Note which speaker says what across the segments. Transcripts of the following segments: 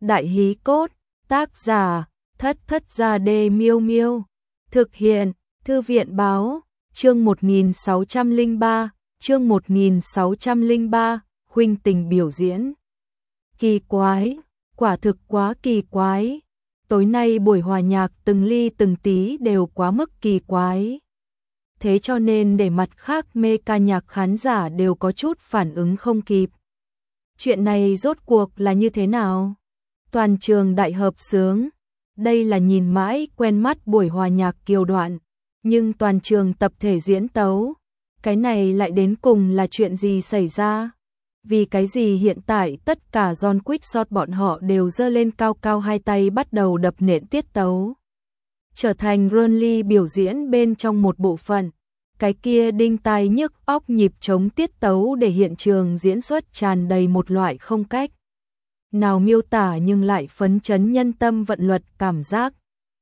Speaker 1: Đại hí cốt, tác giả, Thất Thất Gia Đê Miêu Miêu. Thực hiện, Thư viện báo, chương 1603, chương 1603, huynh tình biểu diễn. Kỳ quái, quả thực quá kỳ quái. Tối nay buổi hòa nhạc từng ly từng tí đều quá mức kỳ quái. Thế cho nên để mặt khác mê ca nhạc khán giả đều có chút phản ứng không kịp. Chuyện này rốt cuộc là như thế nào? Toàn trường đại hợp xướng. Đây là nhìn mãi quen mắt buổi hòa nhạc kiều đoạn, nhưng toàn trường tập thể diễn tấu. Cái này lại đến cùng là chuyện gì xảy ra? Vì cái gì hiện tại tất cả John Quickshot bọn họ đều giơ lên cao cao hai tay bắt đầu đập nện tiết tấu. Trở thành Ronly biểu diễn bên trong một bộ phận. Cái kia đinh tai nhức óc nhịp chống tiết tấu để hiện trường diễn xuất tràn đầy một loại không cách nào miêu tả nhưng lại phấn chấn nhân tâm vận luật cảm giác.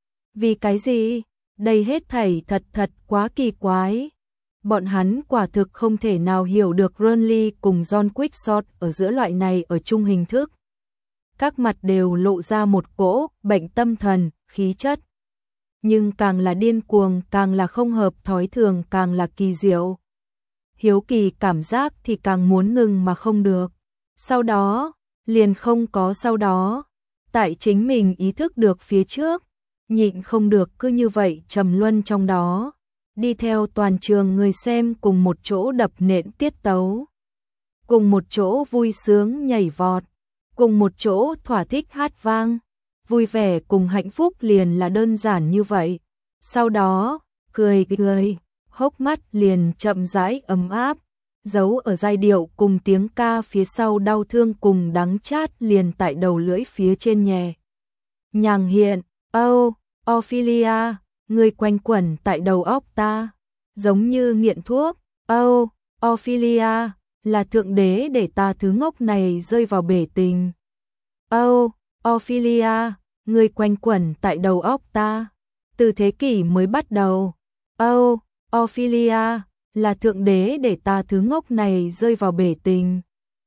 Speaker 1: Vì cái gì? Đây hết thảy thật quá kỳ quái. Bọn hắn quả thực không thể nào hiểu được Ronly cùng John Quickshot ở giữa loại này ở chung hình thức. Các mặt đều lộ ra một cỗ bệnh tâm thần, khí chất. Nhưng càng là điên cuồng, càng là không hợp thói thường, càng là kỳ diệu. Hiếu kỳ cảm giác thì càng muốn ngừng mà không được. Sau đó, liền không có sau đó. Tại chính mình ý thức được phía trước, nhịn không được cứ như vậy trầm luân trong đó. Đi theo toàn trường người xem cùng một chỗ đập nện tiết tấu. Cùng một chỗ vui sướng nhảy vọt. Cùng một chỗ thỏa thích hát vang. Vui vẻ cùng hạnh phúc liền là đơn giản như vậy. Sau đó, cười, hốc mắt liền chậm rãi ấm áp. Giấu ở giai điệu cùng tiếng ca phía sau đau thương cùng đắng chát liền tại đầu lưỡi phía trên nhẹ nhàng hiện. Oh, Ophelia, người quanh quẩn tại đầu óc ta, giống như nghiện thuốc. Oh, Ophelia, là thượng đế để ta thứ ngốc này rơi vào bể tình. Oh, Ophelia, người quanh quẩn tại đầu óc ta, từ thế kỷ mới bắt đầu. Oh, Ophelia, là thượng đế để ta thứ ngốc này rơi vào bể tình.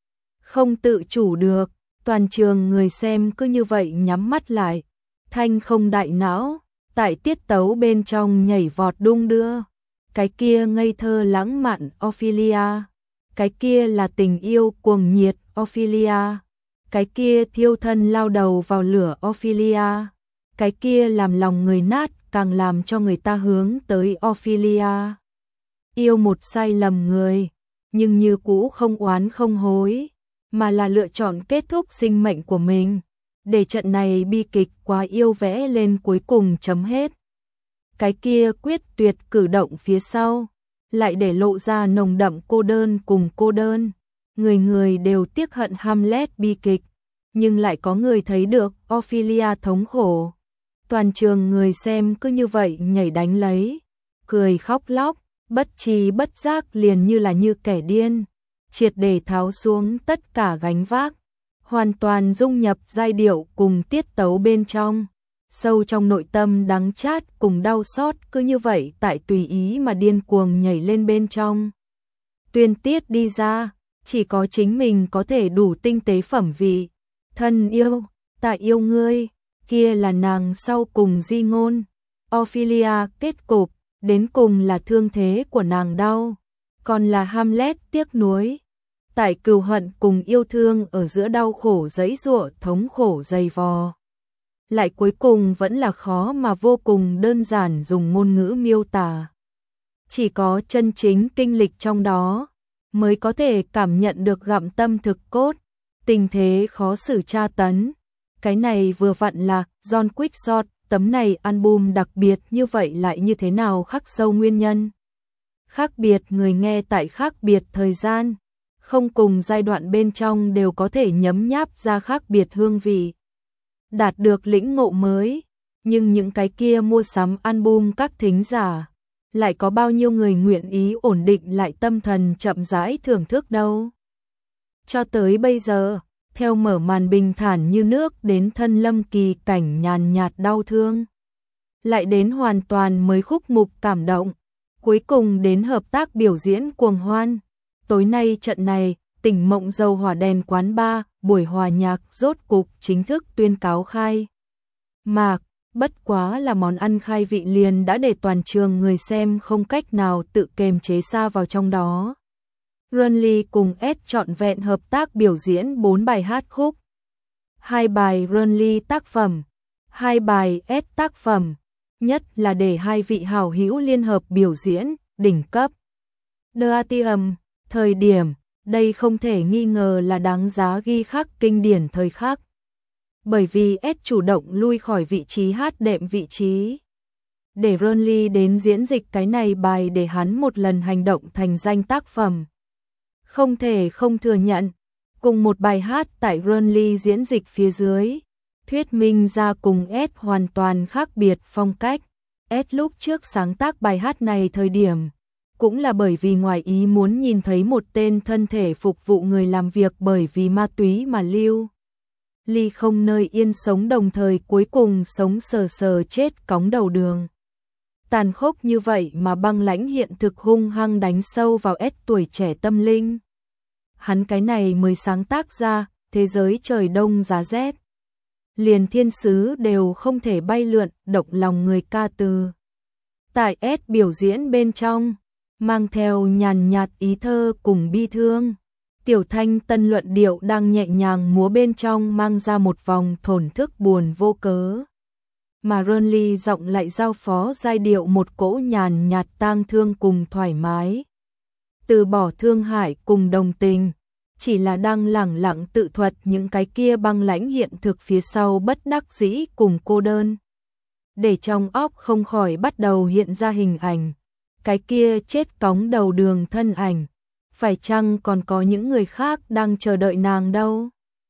Speaker 1: Không tự chủ được, toàn trường người xem cứ như vậy nhắm mắt lại, thanh không đại não, tại tiết tấu bên trong nhảy vọt đung đưa. Cái kia ngây thơ lãng mạn Ophelia, cái kia là tình yêu cuồng nhiệt Ophelia, cái kia thiêu thân lao đầu vào lửa Ophelia, cái kia làm lòng người nát càng làm cho người ta hướng tới Ophelia. Yêu một sai lầm người, nhưng như cũ không oán không hối, mà là lựa chọn kết thúc sinh mệnh của mình, để trận này bi kịch quá yêu vẽ lên cuối cùng chấm hết. Cái kia quyết tuyệt cử động phía sau, lại để lộ ra nồng đậm cô đơn cùng cô đơn. Người người đều tiếc hận Hamlet bi kịch, nhưng lại có người thấy được Ophelia thống khổ. Toàn trường người xem cứ như vậy nhảy đánh lấy, cười khóc lóc, bất tri bất giác liền như là như kẻ điên, triệt để tháo xuống tất cả gánh vác, hoàn toàn dung nhập giai điệu cùng tiết tấu bên trong. Sâu trong nội tâm đắng chát cùng đau xót cứ như vậy tại tùy ý mà điên cuồng nhảy lên bên trong. Tuyên tiết đi ra, chỉ có chính mình có thể đủ tinh tế phẩm vị. Thân yêu, ta yêu ngươi, kia là nàng sau cùng di ngôn. Ophelia kết cục, đến cùng là thương thế của nàng đau, còn là Hamlet tiếc nuối. Tại cừu hận cùng yêu thương ở giữa đau khổ giãy giụa thống khổ dày vò. Lại cuối cùng vẫn là khó mà vô cùng đơn giản dùng ngôn ngữ miêu tả. Chỉ có chân chính kinh lịch trong đó, mới có thể cảm nhận được gặm tâm thực cốt, tình thế khó xử tra tấn. Cái này vừa vặn là John Quickshot, tấm này album đặc biệt như vậy lại như thế nào khắc sâu nguyên nhân. Khác biệt người nghe tại khác biệt thời gian, không cùng giai đoạn bên trong đều có thể nhấm nháp ra khác biệt hương vị. Đạt được lĩnh ngộ mới, nhưng những cái kia mua sắm album các thính giả, lại có bao nhiêu người nguyện ý ổn định lại tâm thần chậm rãi thưởng thức đâu. Cho tới bây giờ, theo mở màn bình thản như nước đến thân lâm kỳ cảnh nhàn nhạt đau thương, lại đến hoàn toàn mới khúc mục cảm động, cuối cùng đến hợp tác biểu diễn cuồng hoan. Tối nay trận này, Tỉnh Mộng Dầu Hỏa Đèn Quán Bar, buổi hòa nhạc rốt cục chính thức tuyên cáo khai mạc, bất quá là món ăn khai vị liền đã để toàn trường người xem không cách nào tự kềm chế sa vào trong đó. Runly cùng S trọn vẹn hợp tác biểu diễn 4 bài hát khúc. 2 bài Runly tác phẩm, 2 bài S tác phẩm, nhất là để hai vị hảo hữu liên hợp biểu diễn, đỉnh cấp. The Atrium, thời điểm, đây không thể nghi ngờ là đáng giá ghi khắc kinh điển thời khắc. Bởi vì S chủ động lui khỏi vị trí hát đệm vị trí. Để Runly đến diễn dịch cái này bài để hắn một lần hành động thành danh tác phẩm. Không thể không thừa nhận, cùng một bài hát tại Runly diễn dịch phía dưới, thuyết minh ra cùng S hoàn toàn khác biệt phong cách. S lúc trước sáng tác bài hát này thời điểm, cũng là bởi vì ngoài ý muốn nhìn thấy một tên thân thể phục vụ người làm việc bởi vì ma túy mà lưu ly không nơi yên sống, đồng thời cuối cùng sống sờ sờ chết cóng đầu đường. Tàn khốc như vậy mà băng lãnh hiện thực hung hăng đánh sâu vào S tuổi trẻ tâm linh. Hắn cái này mới sáng tác ra, thế giới trời đông giá rét. Liền thiên sứ đều không thể bay lượn, động lòng người ca từ. Tại S biểu diễn bên trong, mang theo nhàn nhạt ý thơ cùng bi thương. Tiểu Thanh tân luận điệu đang nhẹ nhàng múa bên trong mang ra một vòng thổn thức buồn vô cớ. Mà Runly giọng lại giao phó giai điệu một cỗ nhàn nhạt tang thương cùng thoải mái. Từ bỏ thương hại cùng đồng tình, chỉ là đang lẳng lặng tự thuật những cái kia băng lãnh hiện thực phía sau bất đắc dĩ cùng cô đơn. Để trong óc không khỏi bắt đầu hiện ra hình ảnh, cái kia chết cóng đầu đường thân ảnh. Phải chăng còn có những người khác đang chờ đợi nàng đâu?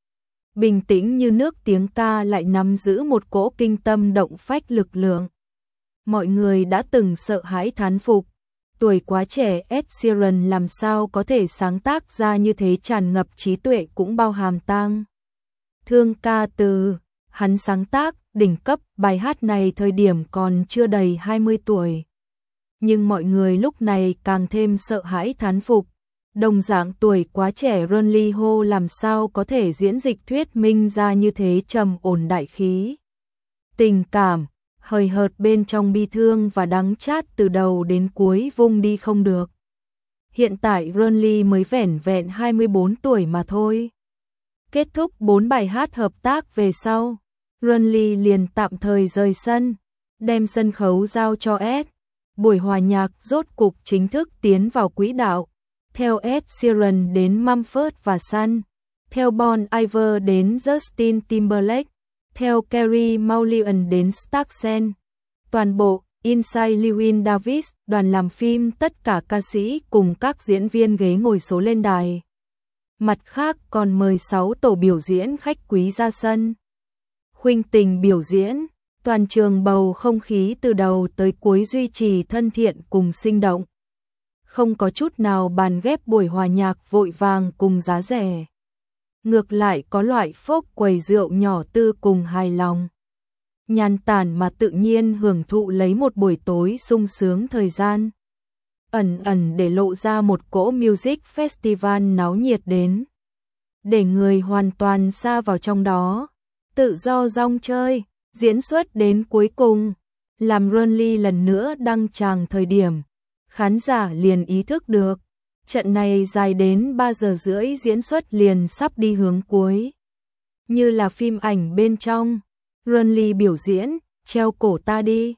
Speaker 1: Bình tĩnh như nước tiếng ca lại nắm giữ một cỗ kinh tâm động phách lực lượng. Mọi người đã từng sợ hãi thán phục, tuổi quá trẻ Ed Sheeran làm sao có thể sáng tác ra như thế tràn ngập trí tuệ cũng bao hàm tang thương ca từ. Hắn sáng tác đỉnh cấp bài hát này thời điểm còn chưa đầy 20 tuổi. Nhưng mọi người lúc này càng thêm sợ hãi thán phục. Đồng dạng tuổi quá trẻ Runly Ho làm sao có thể diễn dịch thuyết minh ra như thế trầm ổn đại khí. Tình cảm, hời hợt bên trong bi thương và đắng chát từ đầu đến cuối vung đi không được. Hiện tại Runly mới vẻn vẹn 24 tuổi mà thôi. Kết thúc 4 bài hát hợp tác về sau, Runly liền tạm thời rời sân, đem sân khấu giao cho S. Buổi hòa nhạc rốt cục chính thức tiến vào quỹ đạo. Theo Ed Sheeran đến Mumford và Son, theo Bon Iver đến Justin Timberlake, theo Kerry Mulligan đến Starksen. Toàn bộ Inside Llewyn Davis, đoàn làm phim, tất cả ca sĩ cùng các diễn viên ghế ngồi số lên đài. Mặt khác còn mời 6 tổ biểu diễn khách quý ra sân. Khuynh tình biểu diễn, toàn trường bầu không khí từ đầu tới cuối duy trì thân thiện cùng sinh động. Không có chút nào bàn ghép buổi hòa nhạc vội vàng cùng giá rẻ. Ngược lại có loại phốc quầy rượu nhỏ tư cùng hài lòng. Nhàn tản mà tự nhiên hưởng thụ lấy một buổi tối sung sướng thời gian. Ẩn ẩn để lộ ra một cỗ music festival náo nhiệt đến. Để người hoàn toàn sa vào trong đó. Tự do rong chơi, diễn xuất đến cuối cùng. Làm Runly lần nữa đăng tràng thời điểm. Khán giả liền ý thức được, trận này dài đến 3 giờ rưỡi diễn xuất liền sắp đi hướng cuối. Như là phim ảnh bên trong, Runly biểu diễn, treo cổ ta đi,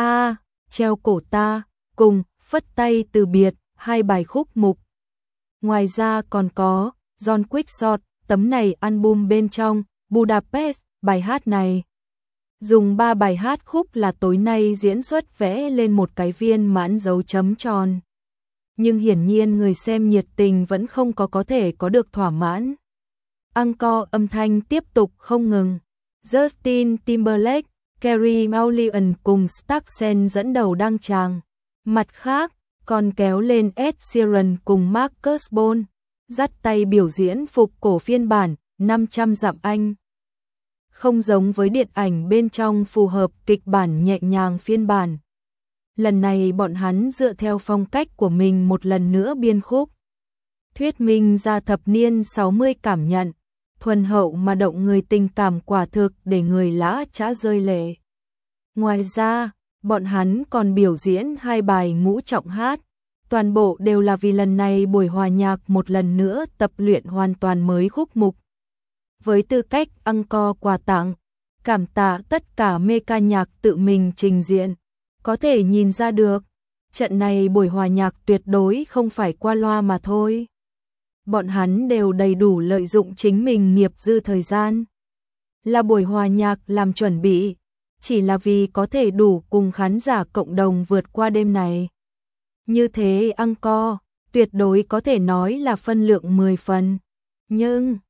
Speaker 1: treo cổ ta, cùng, phất tay từ biệt, 2 bài khúc mục. Ngoài ra còn có, John Quick Shot, tấm này album bên trong, Budapest, bài hát này. Dùng 3 bài hát khúc là tối nay diễn xuất vẽ lên một cái viên mãn dấu chấm tròn. Nhưng hiển nhiên người xem nhiệt tình vẫn không có thể có được thỏa mãn. Encore âm thanh tiếp tục không ngừng. Justin Timberlake, Kerry Mulligan cùng Starksen dẫn đầu đăng tràng. Mặt khác, còn kéo lên Ed Sheeran cùng Marcus Bone, dắt tay biểu diễn phục cổ phiên bản 500 dặm Anh. Không giống với điện ảnh bên trong phù hợp kịch bản nhẹ nhàng phiên bản. Lần này bọn hắn dựa theo phong cách của mình một lần nữa biên khúc. thuyết minh ra thập niên 60 cảm nhận, thuần hậu mà động người tình cảm quả thực để người lã chã rơi lệ. Ngoài ra, bọn hắn còn biểu diễn 2 bài ngũ trọng hát, toàn bộ đều là vì lần này buổi hòa nhạc một lần nữa tập luyện hoàn toàn mới khúc mục. Với tư cách encore quà tặng, cảm tạ tất cả mê ca nhạc tự mình trình diện, có thể nhìn ra được, trận này buổi hòa nhạc tuyệt đối không phải qua loa mà thôi. Bọn hắn đều đầy đủ lợi dụng chính mình nghiệp dư thời gian. Là buổi hòa nhạc làm chuẩn bị, chỉ là vì có thể đủ cùng khán giả cộng đồng vượt qua đêm này. Như thế encore, tuyệt đối có thể nói là phân lượng 10 phần. Nhưng,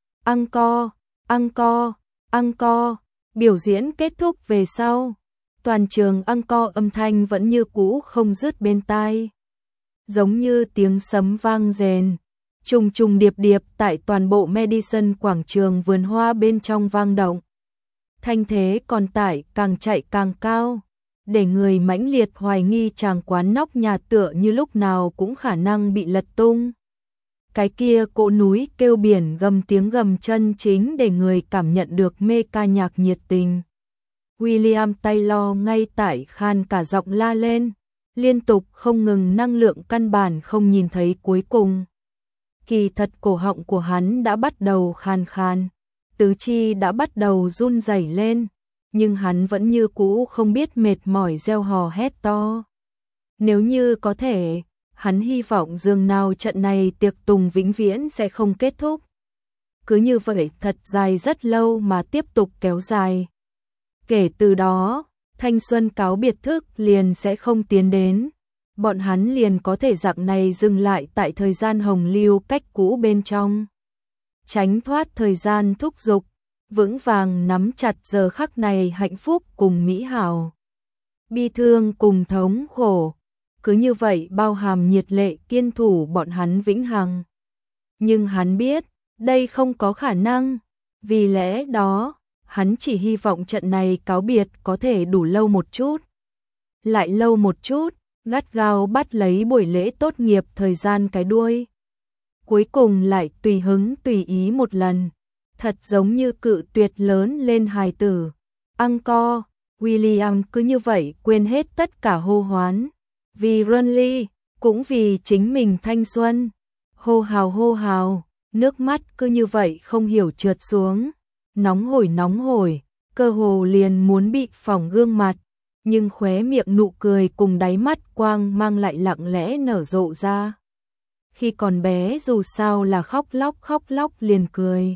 Speaker 1: encore, biểu diễn kết thúc về sau. Toàn trường encore âm thanh vẫn như cũ không dứt bên tai. Giống như tiếng sấm vang rền, trùng trùng điệp điệp tại toàn bộ Madison quảng trường vườn hoa bên trong vang động. Thanh thế còn tải càng chạy càng cao, để người mãnh liệt hoài nghi chàng quán nóc nhà tựa như lúc nào cũng khả năng bị lật tung. Cái kia cỗ núi kêu biển gầm tiếng gầm chân chính để người cảm nhận được mê ca nhạc nhiệt tình. William Taylor ngay tại khan cả giọng la lên, liên tục không ngừng, năng lượng căn bản không nhìn thấy cuối cùng. Kỳ thật cổ họng của hắn đã bắt đầu khan khan, tứ chi đã bắt đầu run rẩy lên, nhưng hắn vẫn như cũ không biết mệt mỏi reo hò hét to. Nếu như có thể, hắn hy vọng dường nào trận này tiệc tùng vĩnh viễn sẽ không kết thúc. Cứ như vậy thật dài rất lâu mà tiếp tục kéo dài. Kể từ đó, thanh xuân cáo biệt thức liền sẽ không tiến đến. Bọn hắn liền có thể dạng này dừng lại tại thời gian hồng lưu cách cũ bên trong. Tránh thoát thời gian thúc giục, vững vàng nắm chặt giờ khắc này hạnh phúc cùng mỹ hảo. Bi thương cùng thống khổ, cứ như vậy bao hàm nhiệt lệ kiên thủ bọn hắn vĩnh hằng. Nhưng hắn biết, đây không có khả năng, vì lẽ đó, hắn chỉ hy vọng trận này cáo biệt có thể đủ lâu một chút. Lại lâu một chút, gắt gao bắt lấy buổi lễ tốt nghiệp thời gian cái đuôi. Cuối cùng lại tùy hứng tùy ý một lần, thật giống như cự tuyệt lớn lên hài tử. Encore, William cứ như vậy quên hết tất cả hô hoán. Vì Ronly, cũng vì chính mình thanh xuân. Hô hào, nước mắt cứ như vậy không hiểu trượt xuống. Nóng hổi, cơ hồ liền muốn bị phỏng gương mặt. Nhưng khóe miệng nụ cười cùng đáy mắt quang mang lại lặng lẽ nở rộ ra. Khi còn bé dù sao là khóc lóc liền cười.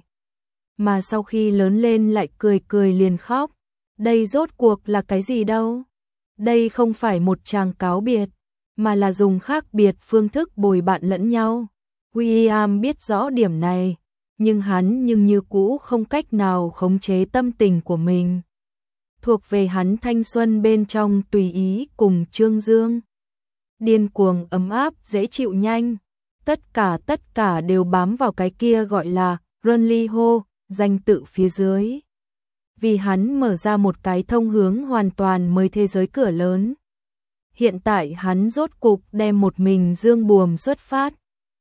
Speaker 1: Mà sau khi lớn lên lại cười liền khóc. Đây rốt cuộc là cái gì đâu? Đây không phải một tràng cáo biệt, mà là dùng khác biệt phương thức bồi bạn lẫn nhau. William biết rõ điểm này, nhưng hắn như cũ không cách nào khống chế tâm tình của mình. Thuộc về hắn thanh xuân bên trong tùy ý cùng trương dương. Điên cuồng ấm áp dễ chịu nhanh. Tất cả đều bám vào cái kia gọi là Ronly Ho, danh tự phía dưới. Vì hắn mở ra một cái thông hướng hoàn toàn mới thế giới cửa lớn. Hiện tại hắn rốt cục đem một mình dương buồm xuất phát.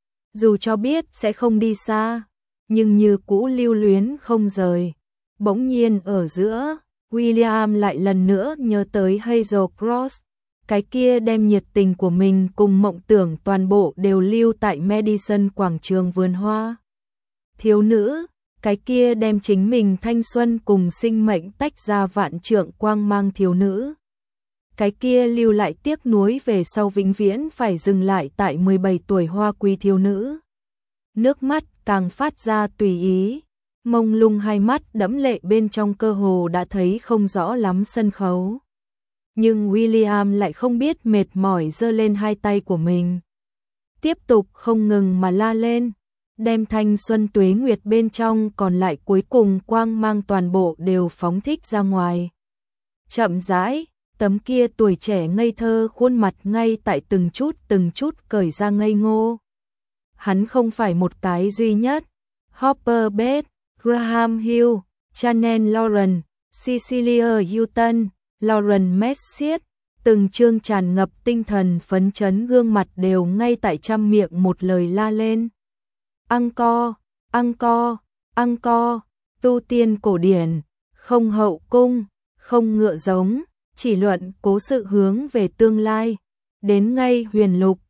Speaker 1: Dù cho biết sẽ không đi xa, nhưng như cũ lưu luyến không rời. Bỗng nhiên ở giữa, William lại lần nữa nhớ tới Hazel Cross. Cái kia đem nhiệt tình của mình cùng mộng tưởng toàn bộ đều lưu tại Madison quảng trường vườn hoa. Thiếu nữ, cái kia đem chính mình thanh xuân cùng sinh mệnh tách ra vạn trượng quang mang thiếu nữ. Cái kia lưu lại tiếc nuối về sau vĩnh viễn phải dừng lại tại 17 tuổi hoa quý thiếu nữ. Nước mắt càng phát ra tùy ý, mông lung hai mắt đẫm lệ bên trong cơ hồ đã thấy không rõ lắm sân khấu. Nhưng William lại không biết mệt mỏi giơ lên hai tay của mình. Tiếp tục không ngừng mà la lên, đem thanh xuân tuế nguyệt bên trong còn lại cuối cùng quang mang toàn bộ đều phóng thích ra ngoài. Chậm rãi, tấm kia tuổi trẻ ngây thơ khuôn mặt ngay tại từng chút cởi ra ngây ngô. Hắn không phải một cái duy nhất. Hopper Bates, Graham Hill, Chanel Lauren, Cecilia Houghton, Lauren Messier, từng chương tràn ngập tinh thần phấn chấn gương mặt đều ngay tại trăm miệng một lời la lên. Angkor, tu tiên cổ điển, không hậu cung, không ngựa giống, chỉ luận cố sự hướng về tương lai. Đến ngay huyền lục,